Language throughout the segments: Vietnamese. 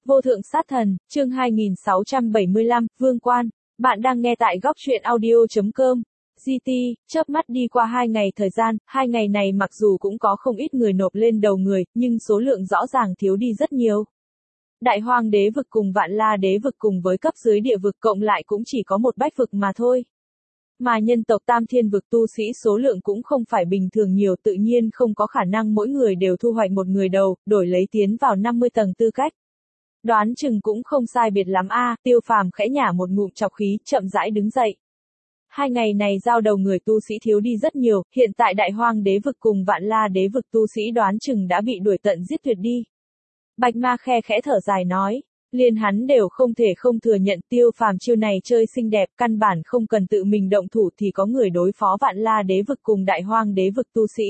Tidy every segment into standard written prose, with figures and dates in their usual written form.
Vô thượng sát thần, chương 2675, Vương Quan. Bạn đang nghe tại góc truyện audio.com. GT, chớp mắt đi qua 2 ngày thời gian, 2 ngày này mặc dù cũng có không ít người nộp lên đầu người, nhưng số lượng rõ ràng thiếu đi rất nhiều. Đại Hoang Đế vực cùng Vạn La Đế vực cùng với cấp dưới địa vực cộng lại cũng chỉ có một bách vực mà thôi. Mà nhân tộc Tam Thiên vực tu sĩ số lượng cũng không phải bình thường nhiều, tự nhiên không có khả năng mỗi người đều thu hoạch một người đầu, đổi lấy tiến vào 50 tầng tư cách. Đoán chừng cũng không sai biệt lắm a. Tiêu Phàm khẽ nhả một ngụm trọc khí, chậm rãi đứng dậy. 2 ngày này giao đầu người tu sĩ thiếu đi rất nhiều, hiện tại Đại Hoang Đế vực cùng Vạn La Đế vực tu sĩ đoán chừng đã bị đuổi tận giết tuyệt đi. Bạch Ma khe khẽ thở dài nói, liền hắn đều không thể không thừa nhận Tiêu Phàm chiêu này chơi xinh đẹp, căn bản không cần tự mình động thủ thì có người đối phó Vạn La Đế vực cùng Đại Hoang Đế vực tu sĩ.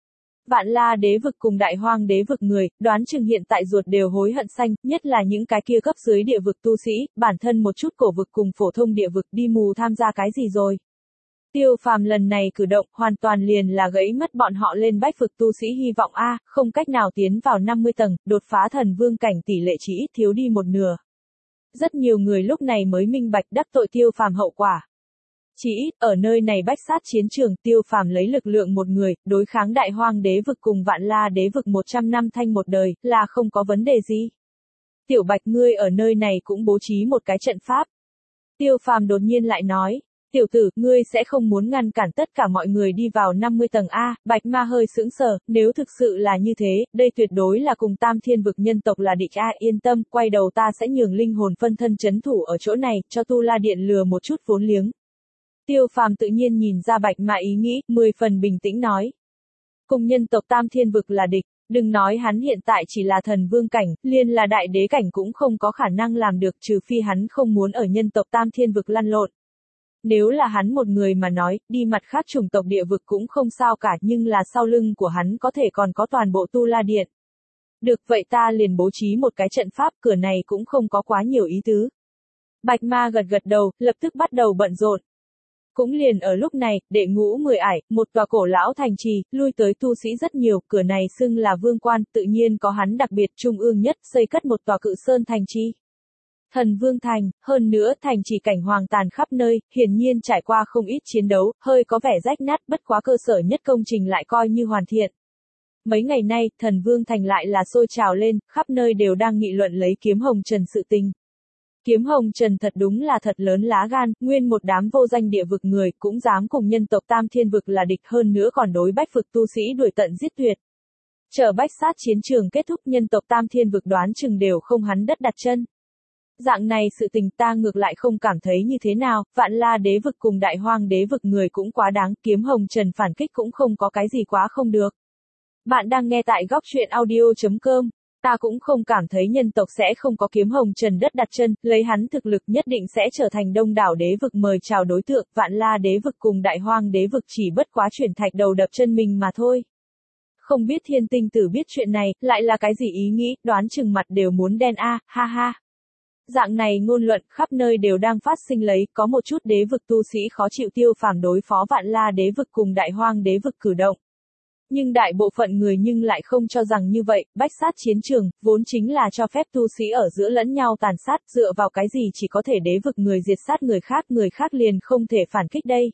Vạn La Đế vực cùng Đại Hoang Đế vực người, đoán chừng hiện tại ruột đều hối hận xanh, nhất là những cái kia cấp dưới địa vực tu sĩ, bản thân một chút cổ vực cùng phổ thông địa vực đi mù tham gia cái gì rồi. Tiêu Phàm lần này cử động hoàn toàn liền là gãy mất bọn họ lên bách vực tu sĩ hy vọng a, không cách nào tiến vào 50 tầng, đột phá thần vương cảnh tỷ lệ chỉ ít thiếu đi một nửa. Rất nhiều người lúc này mới minh bạch đắc tội Tiêu Phàm hậu quả. Chỉ ít, ở nơi này bách sát chiến trường, Tiêu Phàm lấy lực lượng một người, đối kháng Đại Hoang Đế vực cùng Vạn La Đế vực 100 năm thanh một đời, là không có vấn đề gì. Tiểu Bạch ngươi ở nơi này cũng bố trí một cái trận pháp. Tiêu Phàm đột nhiên lại nói, tiểu tử, ngươi sẽ không muốn ngăn cản tất cả mọi người đi vào 50 tầng A. Bạch Ma hơi sững sờ, nếu thực sự là như thế, đây tuyệt đối là cùng Tam Thiên vực nhân tộc là địch A. Yên tâm, quay đầu ta sẽ nhường linh hồn phân thân chấn thủ ở chỗ này, cho Tu La Điện lừa một chút vốn liếng. Tiêu Phàm tự nhiên nhìn ra Bạch Ma ý nghĩ, 10 phần bình tĩnh nói. Cùng nhân tộc Tam Thiên vực là địch, đừng nói hắn hiện tại chỉ là thần vương cảnh, liền là đại đế cảnh cũng không có khả năng làm được, trừ phi hắn không muốn ở nhân tộc Tam Thiên vực lăn lộn. Nếu là hắn một người mà nói, đi mặt khác chủng tộc địa vực cũng không sao cả, nhưng là sau lưng của hắn có thể còn có toàn bộ Tu La Điện. Được vậy ta liền bố trí một cái trận pháp, cửa này cũng không có quá nhiều ý tứ. Bạch Ma gật gật đầu, lập tức bắt đầu bận rộn. Cũng liền ở lúc này, đệ ngũ 10 ải, một tòa cổ lão thành trì, lui tới tu sĩ rất nhiều, cửa này xưng là Vương Quan, tự nhiên có hắn đặc biệt trung ương nhất, xây cất một tòa cự sơn thành trì. Thần Vương Thành, hơn nữa thành trì cảnh hoàng tàn khắp nơi, hiển nhiên trải qua không ít chiến đấu, hơi có vẻ rách nát, bất quá cơ sở nhất công trình lại coi như hoàn thiện. Mấy ngày nay, Thần Vương Thành lại là sôi trào lên, khắp nơi đều đang nghị luận lấy Kiếm Hồng Trần sự tình. Kiếm Hồng Trần thật đúng là thật lớn lá gan, nguyên một đám vô danh địa vực người, cũng dám cùng nhân tộc Tam Thiên vực là địch, hơn nữa còn đối bách vực tu sĩ đuổi tận giết tuyệt. Chờ bách sát chiến trường kết thúc, nhân tộc Tam Thiên vực đoán chừng đều không hắn đất đặt chân. Dạng này sự tình ta ngược lại không cảm thấy như thế nào, Vạn La Đế vực cùng Đại Hoang Đế vực người cũng quá đáng, Kiếm Hồng Trần phản kích cũng không có cái gì quá không được. Bạn đang nghe tại góc truyện audio.com. Ta cũng không cảm thấy nhân tộc sẽ không có Kiếm Hồng Trần đất đặt chân, lấy hắn thực lực nhất định sẽ trở thành đông đảo đế vực mời chào đối tượng, Vạn La Đế vực cùng Đại Hoang Đế vực chỉ bất quá chuyển thạch đầu đập chân mình mà thôi. Không biết Thiên Tinh Tử biết chuyện này, lại là cái gì ý nghĩ, đoán chừng mặt đều muốn đen a, ha ha. Dạng này ngôn luận khắp nơi đều đang phát sinh lấy, có một chút đế vực tu sĩ khó chịu Tiêu Phàm đối phó Vạn La Đế vực cùng Đại Hoang Đế vực cử động. Nhưng đại bộ phận người nhưng lại không cho rằng như vậy, bách sát chiến trường, vốn chính là cho phép tu sĩ ở giữa lẫn nhau tàn sát, dựa vào cái gì chỉ có thể đế vực người diệt sát người khác liền không thể phản kích đây.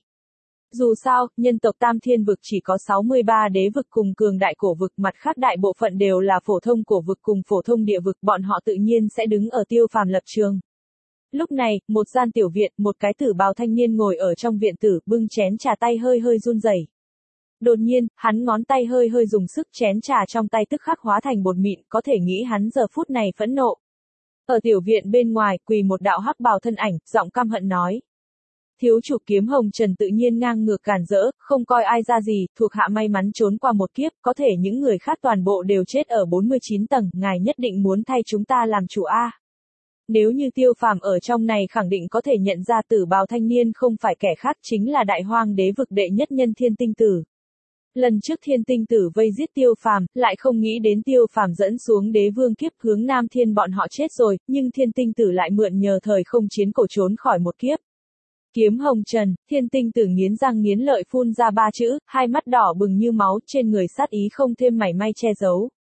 Dù sao, nhân tộc Tam Thiên vực chỉ có 63 đế vực cùng cường đại cổ vực, mặt khác đại bộ phận đều là phổ thông cổ vực cùng phổ thông địa vực, bọn họ tự nhiên sẽ đứng ở Tiêu Phàm lập trường. Lúc này, một gian tiểu viện, một cái tử bào thanh niên ngồi ở trong viện tử, bưng chén trà tay hơi hơi run rẩy. Đột nhiên, hắn ngón tay hơi hơi dùng sức, chén trà trong tay tức khắc hóa thành bột mịn, có thể nghĩ hắn giờ phút này phẫn nộ. Ở tiểu viện bên ngoài, quỳ một đạo hắc bào thân ảnh, giọng căm hận nói. Thiếu chủ Kiếm Hồng Trần tự nhiên ngang ngược cản rỡ, không coi ai ra gì, thuộc hạ may mắn trốn qua một kiếp, có thể những người khác toàn bộ đều chết ở 49 tầng, ngài nhất định muốn thay chúng ta làm chủ a. Nếu như Tiêu Phàm ở trong này khẳng định có thể nhận ra tử bào thanh niên không phải kẻ khác, chính là Đại Hoang Đế vực đệ nhất nhân Thiên Tinh Tử. Lần trước Thiên Tinh Tử vây giết Tiêu Phàm, lại không nghĩ đến Tiêu Phàm dẫn xuống đế vương kiếp hướng Nam Thiên bọn họ chết rồi, nhưng Thiên Tinh Tử lại mượn nhờ thời không chiến cổ trốn khỏi một kiếp. Kiếm Hồng Trần, Thiên Tinh Tử nghiến răng nghiến lợi phun ra 3 chữ, hai mắt đỏ bừng như máu, trên người sát ý không thêm mảy may che giấu.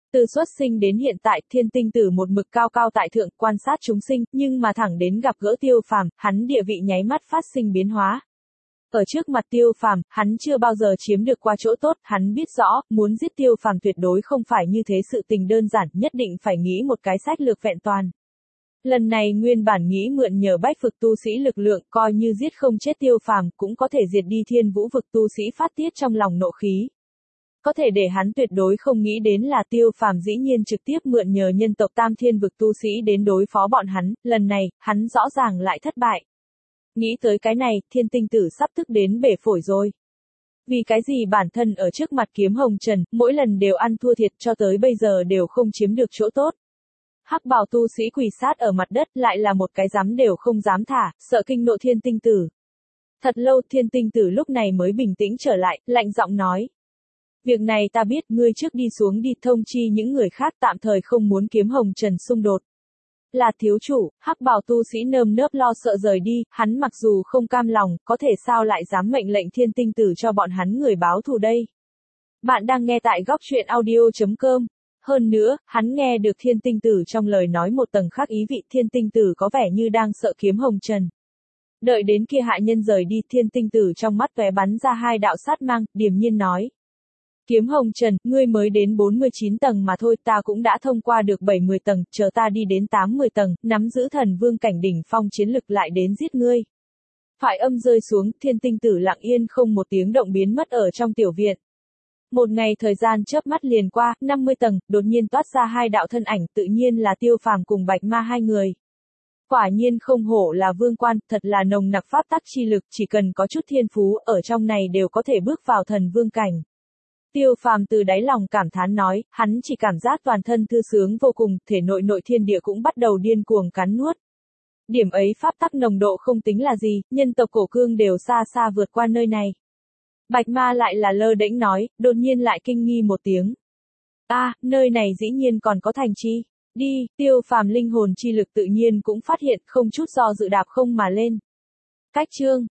Từ xuất sinh đến hiện tại, Thiên Tinh Tử một mực cao cao tại thượng, quan sát chúng sinh, nhưng mà thẳng đến gặp gỡ Tiêu Phàm, hắn địa vị nháy mắt phát sinh biến hóa. Ở trước mặt Tiêu Phàm, hắn chưa bao giờ chiếm được qua chỗ tốt, hắn biết rõ, muốn giết Tiêu Phàm tuyệt đối không phải như thế sự tình đơn giản, nhất định phải nghĩ một cái sách lược vẹn toàn. Lần này nguyên bản nghĩ mượn nhờ bách vực tu sĩ lực lượng, coi như giết không chết Tiêu Phàm, cũng có thể diệt đi Thiên Vũ vực tu sĩ phát tiết trong lòng nộ khí. Có thể để hắn tuyệt đối không nghĩ đến là Tiêu Phàm dĩ nhiên trực tiếp mượn nhờ nhân tộc Tam Thiên vực tu sĩ đến đối phó bọn hắn, lần này, hắn rõ ràng lại thất bại. Nghĩ tới cái này, Thiên Tinh Tử sắp tức đến bể phổi rồi. Vì cái gì bản thân ở trước mặt Kiếm Hồng Trần, mỗi lần đều ăn thua thiệt cho tới bây giờ đều không chiếm được chỗ tốt. Hắc bào tu sĩ quỳ sát ở mặt đất lại là một cái dám đều không dám thả, sợ kinh nộ Thiên Tinh Tử. Thật lâu Thiên Tinh Tử lúc này mới bình tĩnh trở lại, lạnh giọng nói. Việc này ta biết, ngươi trước đi xuống đi thông chi những người khác tạm thời không muốn Kiếm Hồng Trần xung đột. Là thiếu chủ, hắc bào tu sĩ nơm nớp lo sợ rời đi, hắn mặc dù không cam lòng, có thể sao lại dám mệnh lệnh Thiên Tinh Tử cho bọn hắn người báo thù đây. Bạn đang nghe tại góc truyện audio.com. Hơn nữa, hắn nghe được Thiên Tinh Tử trong lời nói một tầng khác ý vị, Thiên Tinh Tử có vẻ như đang sợ Kiếm Hồng Trần. Đợi đến kia hạ nhân rời đi, Thiên Tinh Tử trong mắt tóe bắn ra hai đạo sát mang, điềm nhiên nói. Kiếm Hồng Trần, ngươi mới đến 49 tầng mà thôi, ta cũng đã thông qua được 70 tầng, chờ ta đi đến 80 tầng, nắm giữ thần vương cảnh đỉnh phong chiến lực lại đến giết ngươi. Thoại âm rơi xuống, Thiên Tinh Tử lặng yên không một tiếng động biến mất ở trong tiểu viện. Một ngày thời gian chớp mắt liền qua, 50 tầng, đột nhiên toát ra hai đạo thân ảnh, tự nhiên là Tiêu Phàm cùng Bạch Ma hai người. Quả nhiên không hổ là vương quan, thật là nồng nặc pháp tắc chi lực, chỉ cần có chút thiên phú, ở trong này đều có thể bước vào thần vương cảnh. Tiêu Phàm từ đáy lòng cảm thán nói, hắn chỉ cảm giác toàn thân thư sướng vô cùng, thể nội nội thiên địa cũng bắt đầu điên cuồng cắn nuốt. Điểm ấy pháp tắc nồng độ không tính là gì, nhân tộc cổ cương đều xa xa vượt qua nơi này. Bạch Ma lại là lơ đễnh nói, đột nhiên lại kinh nghi một tiếng. Nơi này dĩ nhiên còn có thành chi. Đi, Tiêu Phàm linh hồn chi lực tự nhiên cũng phát hiện, không chút do dự đạp không mà lên. Cách chương